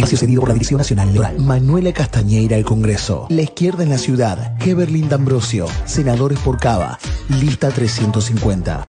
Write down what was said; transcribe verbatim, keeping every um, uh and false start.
espacio cedido por la Dirección Nacional Electoral. Manuela Castañeira al Congreso. La izquierda en la ciudad. Heberlin D'Ambrosio. Senadores por Cava. Lista trescientos cincuenta.